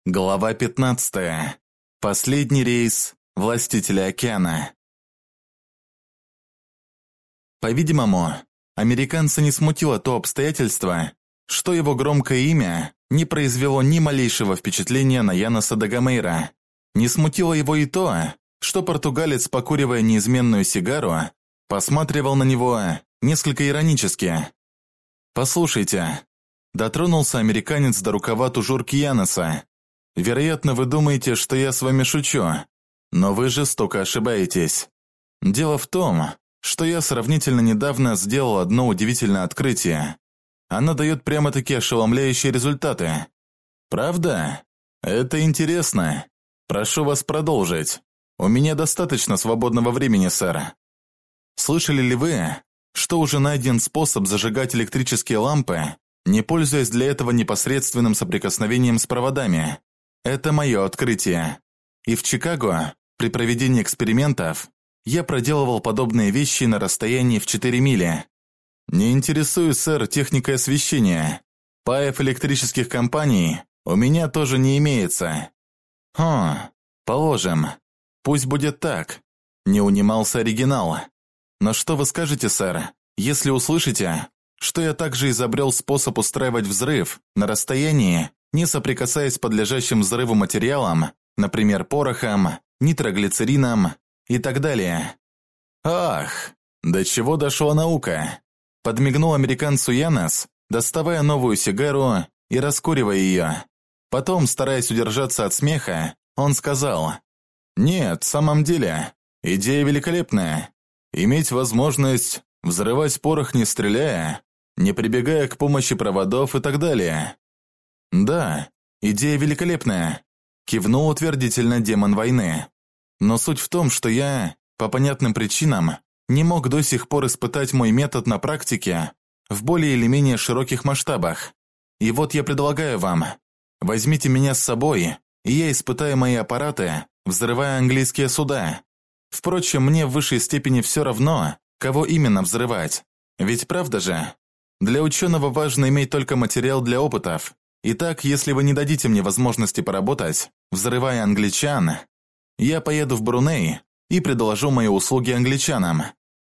Глава 15. Последний рейс Властителя океана. По-видимому, американца не смутило то обстоятельство, что его громкое имя не произвело ни малейшего впечатления на Яноса Дагомейра. Не смутило его и то, что португалец, покуривая неизменную сигару, посматривал на него несколько иронически. «Послушайте», – дотронулся американец до рукава тужурки Яноса. «Вероятно, вы думаете, что я с вами шучу, но вы жестоко ошибаетесь. Дело в том, что я сравнительно недавно сделал одно удивительное открытие. Оно дает прямо-таки ошеломляющие результаты. Правда? Это интересно. Прошу вас продолжить. У меня достаточно свободного времени, сэр. Слышали ли вы, что уже найден способ зажигать электрические лампы, не пользуясь для этого непосредственным соприкосновением с проводами? Это мое открытие. И в Чикаго, при проведении экспериментов, я проделывал подобные вещи на расстоянии в 4 мили. Не интересуюсь, сэр, техникой освещения. Паев электрических компаний у меня тоже не имеется. Положим. Пусть будет так. Не унимался оригинал. Но что вы скажете, сэр, если услышите, что я также изобрел способ устраивать взрыв на расстоянии, не соприкасаясь с подлежащим взрыву материалом, например, порохом, нитроглицерином и так далее? Ах, до чего дошла наука? Подмигнул американцу Янос, доставая новую сигару и раскуривая ее. Потом, стараясь удержаться от смеха, он сказал: «Нет, в самом деле, идея великолепная. Иметь возможность взрывать порох не стреляя, не прибегая к помощи проводов и так далее». «Да, идея великолепная», – кивнул утвердительно демон войны. «Но суть в том, что я, по понятным причинам, не мог до сих пор испытать мой метод на практике в более или менее широких масштабах. И вот я предлагаю вам, возьмите меня с собой, и я испытаю мои аппараты, взрывая английские суда. Впрочем, мне в высшей степени все равно, кого именно взрывать. Ведь правда же? Для ученого важно иметь только материал для опытов. Итак, если вы не дадите мне возможности поработать, взрывая англичан, я поеду в Бруней и предложу мои услуги англичанам.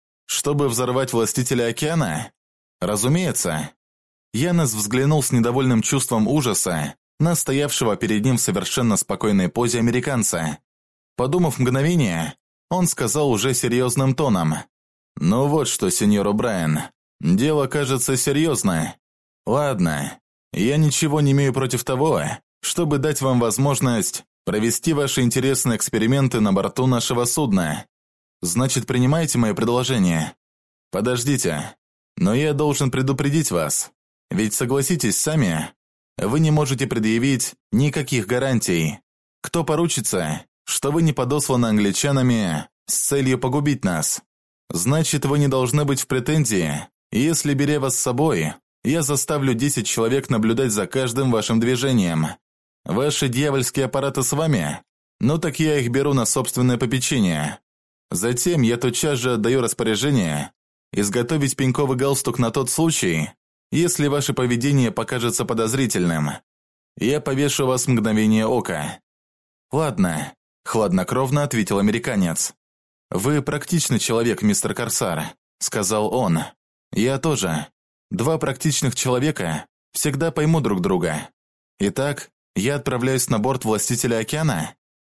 Чтобы взорвать Властителя океана? Разумеется». Янос взглянул с недовольным чувством ужаса на стоявшего перед ним в совершенно спокойной позе американца. Подумав мгновение, он сказал уже серьезным тоном: «Ну вот что, сеньор О'Брайен, дело кажется серьезное. Ладно. Я ничего не имею против того, чтобы дать вам возможность провести ваши интересные эксперименты на борту нашего судна. Значит, принимаете мое предложение? Подождите, но я должен предупредить вас. Ведь согласитесь сами, вы не можете предъявить никаких гарантий. Кто поручится, что вы не подосланы англичанами с целью погубить нас? Значит, вы не должны быть в претензии, если, беря вас с собой, я заставлю 10 человек наблюдать за каждым вашим движением. Ваши дьявольские аппараты с вами? Ну так я их беру на собственное попечение. Затем я тотчас же отдаю распоряжение изготовить пеньковый галстук на тот случай, если ваше поведение покажется подозрительным. Я повешу вас в мгновение ока». «Ладно», – хладнокровно ответил американец. «Вы практичный человек, мистер Корсар», – сказал он. «Я тоже. Два практичных человека всегда поймут друг друга. Итак, я отправляюсь на борт Властителя океана?»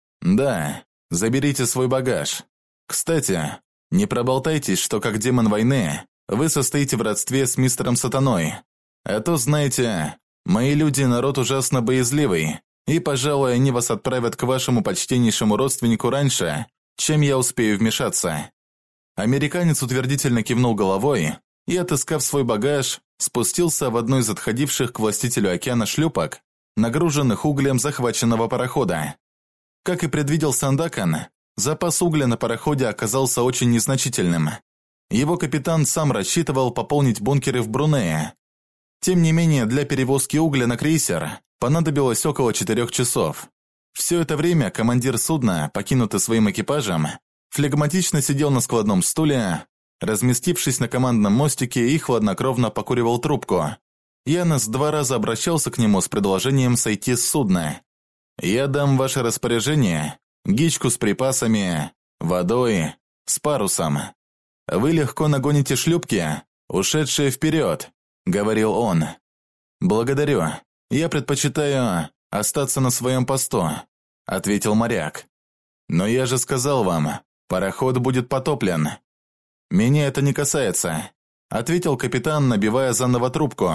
«Да, заберите свой багаж. Кстати, не проболтайтесь, что как демон войны вы состоите в родстве с мистером Сатаной. А то, знаете, мои люди народ ужасно боязливый, и, пожалуй, они вас отправят к вашему почтеннейшему родственнику раньше, чем я успею вмешаться». Американец утвердительно кивнул головой и, отыскав свой багаж, спустился в одну из отходивших к Властителю океана шлюпок, нагруженных углем захваченного парохода. Как и предвидел Сандакан, запас угля на пароходе оказался очень незначительным. Его капитан сам рассчитывал пополнить бункеры в Брунее. Тем не менее, для перевозки угля на крейсер понадобилось около 4 часов. Все это время командир судна, покинутый своим экипажем, флегматично сидел на складном стуле, разместившись на командном мостике, и хладнокровно покуривал трубку. Янос 2 раза обращался к нему с предложением сойти с судна. Я дам в ваше распоряжение гичку с припасами, водой, с парусом. Вы легко нагоните шлюпки, ушедшие вперед», — говорил он. «Благодарю. Я предпочитаю остаться на своем посту», — ответил моряк. «Но я же сказал вам, пароход будет потоплен». «Меня это не касается», — ответил капитан, набивая заново трубку.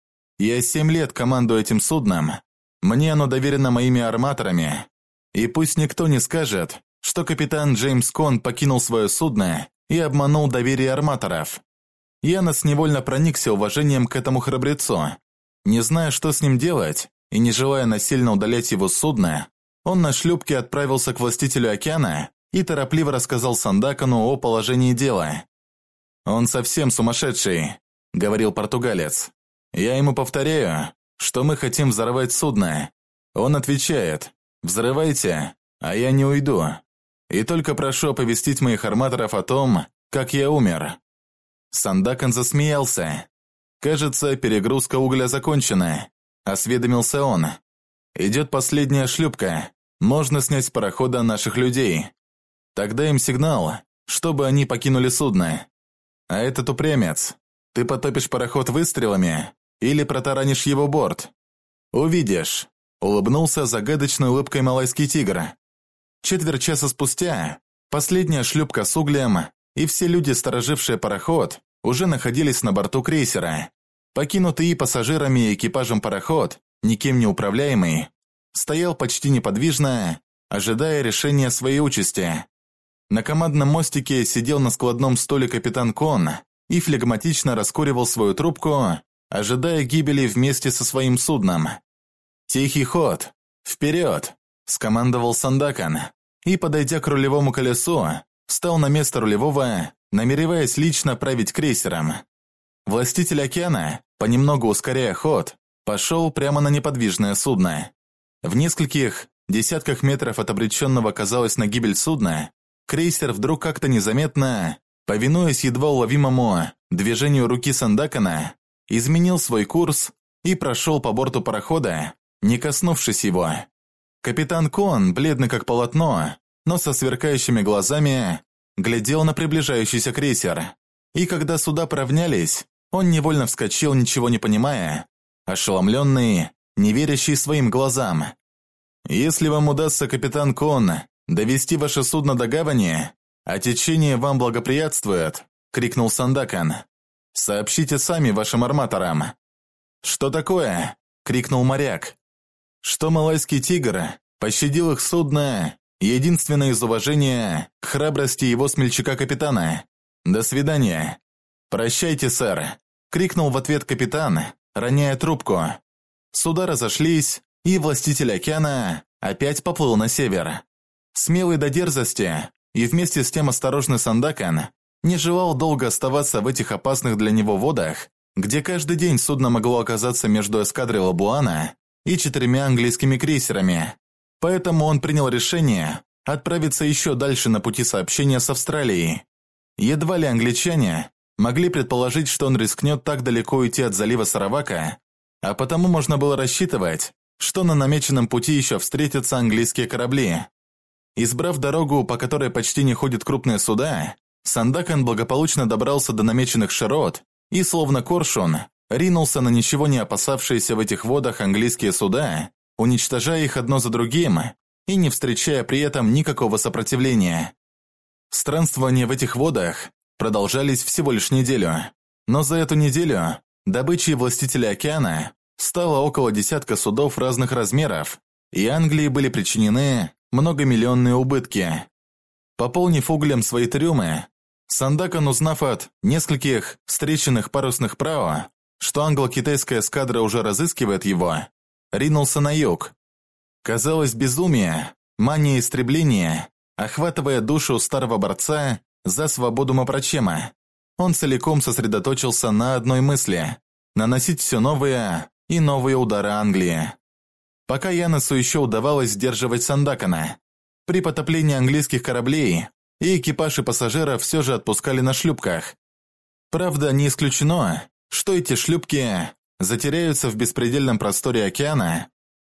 «Я 7 лет командую этим судном. Мне оно доверено моими арматорами. И пусть никто не скажет, что капитан Джеймс Кон покинул свое судно и обманул доверие арматоров. Янос невольно проникся уважением к этому храбрецу. Не зная, что с ним делать, и не желая насильно удалять его с судна, он на шлюпке отправился к властителю океана и торопливо рассказал Сандакану о положении дела. «Он совсем сумасшедший», — говорил португалец. «Я ему повторяю, что мы хотим взорвать судно. Он отвечает: «Взрывайте, а я не уйду. И только прошу оповестить моих арматоров о том, как я умер». Сандакан засмеялся. «Кажется, перегрузка угля закончена», — осведомился он. «Идет последняя шлюпка. Можно снять с парохода наших людей. Тогда им сигнал, чтобы они покинули судно. А этот упрямец, ты потопишь пароход выстрелами или протаранишь его борт? Увидишь», — улыбнулся загадочной улыбкой малайский тигр. Четверть часа спустя последняя шлюпка с углем и все люди, сторожившие пароход, уже находились на борту крейсера. Покинутый и пассажирами и экипажем пароход, никем не управляемый, стоял почти неподвижно, ожидая решения своей участи. На командном мостике сидел на складном стуле капитан Кон и флегматично раскуривал свою трубку, ожидая гибели вместе со своим судном. «Тихий ход! Вперед!» – скомандовал Сандакан, и, подойдя к рулевому колесу, встал на место рулевого, намереваясь лично править крейсером. Властитель океана, понемногу ускоряя ход, пошел прямо на неподвижное судно. В нескольких десятках метров от обреченного, казалось, на гибель судна, крейсер вдруг как-то незаметно, повинуясь едва уловимому движению руки Сандакана, изменил свой курс и прошел по борту парохода, не коснувшись его. Капитан Кон, бледный как полотно, но со сверкающими глазами, глядел на приближающийся крейсер. И когда суда поравнялись, он невольно вскочил, ничего не понимая, ошеломленный, не верящий своим глазам. «Если вам удастся, капитан Кон, довести ваше судно до гавани, а течение вам благоприятствует», — крикнул Сандакан. «Сообщите сами вашим арматорам». «Что такое?» — крикнул моряк. «Что малайский тигр пощадил их судно, единственное из уважения к храбрости его смельчака-капитана. До свидания». «Прощайте, сэр», — крикнул в ответ капитан, роняя трубку. Суда разошлись, и властитель океана опять поплыл на север. Смелый до дерзости и вместе с тем осторожный Сандакан не желал долго оставаться в этих опасных для него водах, где каждый день судно могло оказаться между эскадрой Лабуана и 4 английскими крейсерами. Поэтому он принял решение отправиться еще дальше на пути сообщения с Австралией. Едва ли англичане могли предположить, что он рискнет так далеко уйти от залива Саравака, а потому можно было рассчитывать, что на намеченном пути еще встретятся английские корабли. Избрав дорогу, по которой почти не ходят крупные суда, Сандакан благополучно добрался до намеченных широт и, словно коршун, ринулся на ничего не опасавшиеся в этих водах английские суда, уничтожая их одно за другим и не встречая при этом никакого сопротивления. Странствования в этих водах продолжались всего лишь неделю, но за эту неделю добычей властителя океана стало около десятка судов разных размеров, и Англии были причинены многомиллионные убытки. Пополнив углем свои трюмы, Сандакан, узнав от нескольких встреченных парусных прау, что англо-китайская эскадра уже разыскивает его, ринулся на юг. Казалось, безумие, мания истребления, охватывая душу старого борца за свободу Мапрачема. Он целиком сосредоточился на одной мысли – наносить все новые и новые удары Англии. Пока Яносу еще удавалось сдерживать Сандакана, при потоплении английских кораблей и экипаж и пассажиров все же отпускали на шлюпках. Правда, не исключено, что эти шлюпки затеряются в беспредельном просторе океана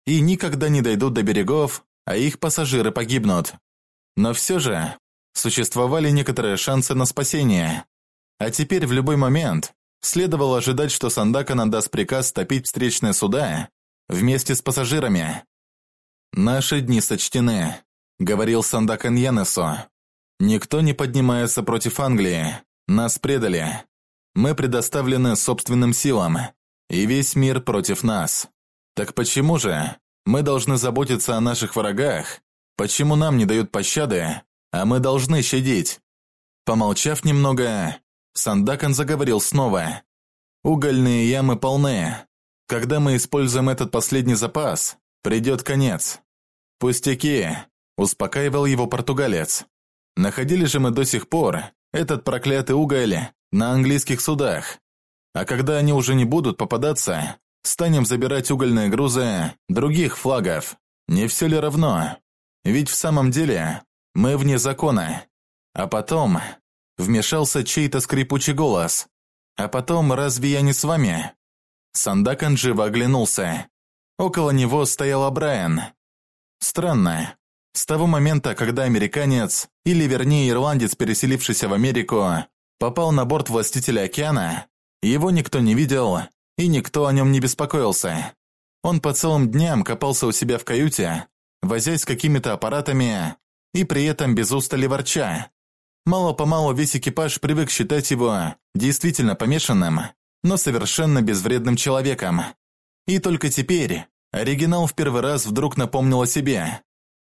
и никогда не дойдут до берегов, а их пассажиры погибнут. Но все же существовали некоторые шансы на спасение. А теперь в любой момент следовало ожидать, что Сандакан отдаст приказ топить встречные суда вместе с пассажирами. «Наши дни сочтены», — говорил Сандакан Янесу. «Никто не поднимается против Англии. Нас предали. Мы предоставлены собственным силам, и весь мир против нас. Так почему же мы должны заботиться о наших врагах? Почему нам не дают пощады, а мы должны щадить?» Помолчав немного, Сандакан заговорил снова. «Угольные ямы полны. Когда мы используем этот последний запас, придет конец». «Пустяки», – успокаивал его португалец. «Находили же мы до сих пор этот проклятый уголь на английских судах. А когда они уже не будут попадаться, станем забирать угольные грузы других флагов. Не все ли равно? Ведь в самом деле мы вне закона». А потом вмешался чей-то скрипучий голос. «А потом, разве я не с вами?» Сандакан живо оглянулся. Около него стоял Брайан. Странно. С того момента, когда американец, или вернее ирландец, переселившийся в Америку, попал на борт Властителя океана, его никто не видел, и никто о нем не беспокоился. Он по целым дням копался у себя в каюте, возясь с какими-то аппаратами, и при этом без устали ворча. Мало-помалу весь экипаж привык считать его действительно помешанным, но совершенно безвредным человеком. И только теперь оригинал в первый раз вдруг напомнил о себе.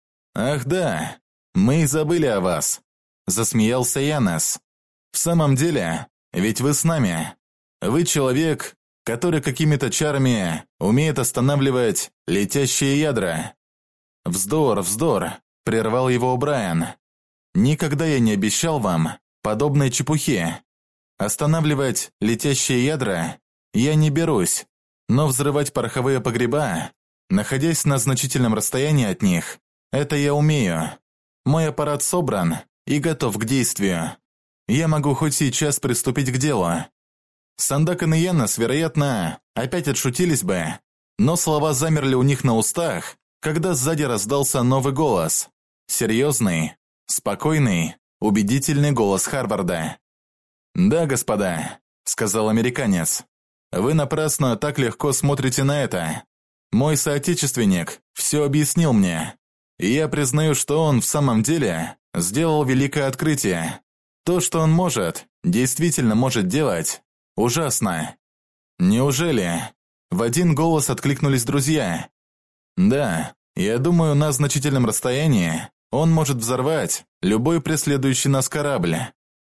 «Ах да, мы и забыли о вас», – засмеялся Янес. «В самом деле, ведь вы с нами. Вы человек, который какими-то чарами умеет останавливать летящие ядра». «Вздор, вздор», – прервал его Брайан. «Никогда я не обещал вам подобной чепухи. Останавливать летящие ядра я не берусь, но взрывать пороховые погреба, находясь на значительном расстоянии от них, это я умею. Мой аппарат собран и готов к действию. Я могу хоть сейчас приступить к делу». Сандакан и Янес, вероятно, опять отшутились бы, но слова замерли у них на устах, когда сзади раздался новый голос. Серьезный, спокойный, убедительный голос Харварда. «Да, господа», — сказал американец, — «вы напрасно так легко смотрите на это. Мой соотечественник все объяснил мне, и я признаю, что он в самом деле сделал великое открытие. То, что он может, действительно может делать, ужасно». «Неужели?» — в один голос откликнулись друзья. «Да, я думаю, на значительном расстоянии он может взорвать любой преследующий нас корабль».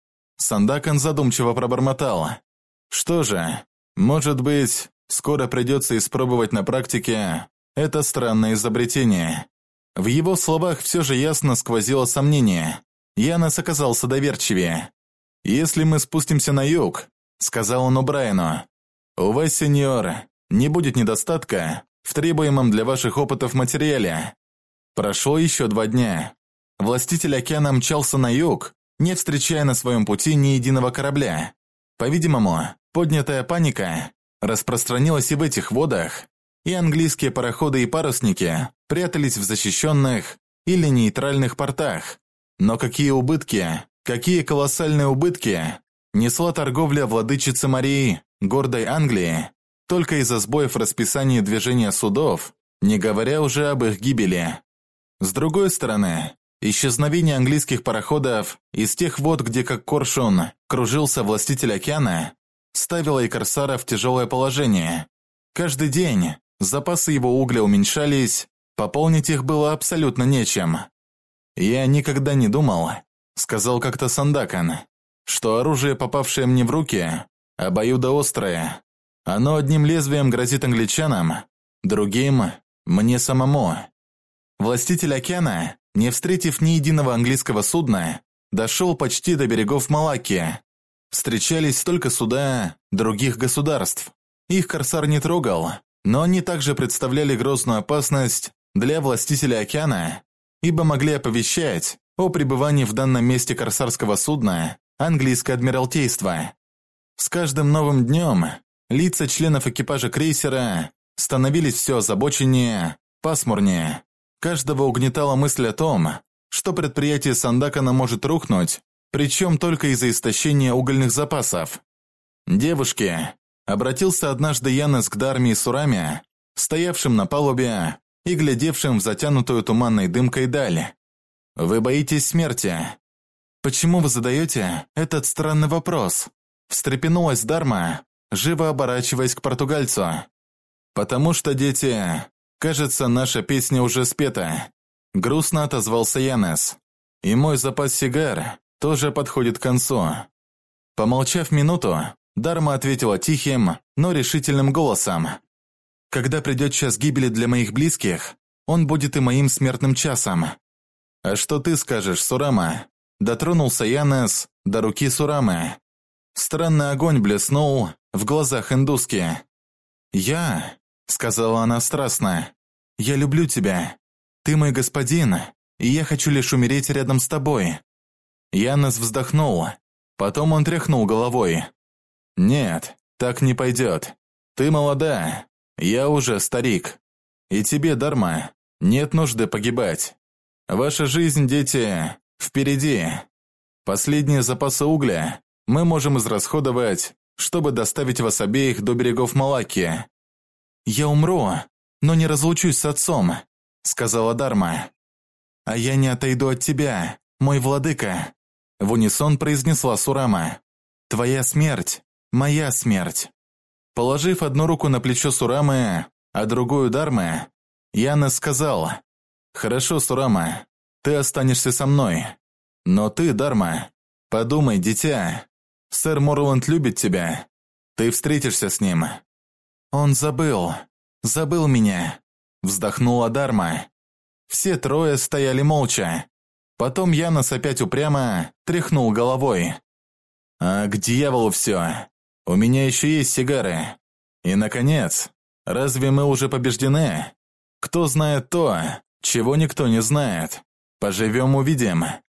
Сандакан задумчиво пробормотал. «Что же, может быть, скоро придется испробовать на практике это странное изобретение». В его словах все же ясно сквозило сомнение. Янес оказался доверчивее. «Если мы спустимся на юг», — сказал он О'Брайену, — «у вас, сеньор, не будет недостатка в требуемом для ваших опытов материале». Прошло еще 2 дня. Властитель океана мчался на юг, не встречая на своем пути ни единого корабля. По-видимому, поднятая паника распространилась и в этих водах, и английские пароходы и парусники прятались в защищенных или нейтральных портах. Но какие убытки, какие колоссальные убытки несла торговля владычицы Марии, гордой Англии, только из-за сбоев в расписании движения судов, не говоря уже об их гибели. С другой стороны, исчезновение английских пароходов из тех вод, где как коршун кружился Властитель океана, ставило и корсара в тяжелое положение. Каждый день запасы его угля уменьшались, пополнить их было абсолютно нечем. «Я никогда не думал», — сказал как-то Сандакан, «что оружие, попавшее мне в руки, обоюдоострое. Оно одним лезвием грозит англичанам, другим — мне самому». Властитель океана, не встретив ни единого английского судна, дошел почти до берегов Малакки. Встречались только суда других государств. Их корсар не трогал, но они также представляли грозную опасность для Властителя океана, ибо могли оповещать о пребывании в данном месте корсарского судна английское адмиралтейство. С каждым новым днем лица членов экипажа крейсера становились все озабоченнее, пасмурнее. Каждого угнетала мысль о том, что предприятие Сандакана может рухнуть, причем только из-за истощения угольных запасов. «Девушки», — обратился однажды Янес к Дарме и Сураме, стоявшим на палубе и глядевшим в затянутую туманной дымкой даль. «Вы боитесь смерти. Почему вы задаете этот странный вопрос?» Встрепенулась Дарма, живо оборачиваясь к португальцу. «Потому что, дети, кажется, наша песня уже спета», — грустно отозвался Янес. «И мой запас сигар тоже подходит к концу». Помолчав минуту, Дарма ответила тихим, но решительным голосом. «Когда придет час гибели для моих близких, он будет и моим смертным часом». «А что ты скажешь, Сурама?» Дотронулся Янес до руки Сурамы. Странный огонь блеснул в глазах индуски. «Я», — сказала она страстно, — «я люблю тебя. Ты мой господин, и я хочу лишь умереть рядом с тобой». Янес вздохнул, потом он тряхнул головой. «Нет, так не пойдет. Ты молода, я уже старик. И тебе, Дарма, нет нужды погибать. Ваша жизнь, дети, впереди. Последние запасы угля мы можем израсходовать, чтобы доставить вас обеих до берегов Малакки». «Я умру, но не разлучусь с отцом», — сказала Дарма. «А я не отойду от тебя, мой владыка», — в унисон произнесла Сурама. «Твоя смерть, моя смерть». Положив одну руку на плечо Сурамы, а другую Дармы, Янес сказал: «Хорошо, Сурама, ты останешься со мной. Но ты, Дарма, подумай, дитя, сэр Морланд любит тебя. Ты встретишься с ним». «Он забыл меня», — вздохнула Дарма. Все трое стояли молча. Потом Янес опять упрямо тряхнул головой. «А к дьяволу все. У меня еще есть сигары. И, наконец, разве мы уже побеждены? Кто знает то, чего никто не знает? Поживем – увидим».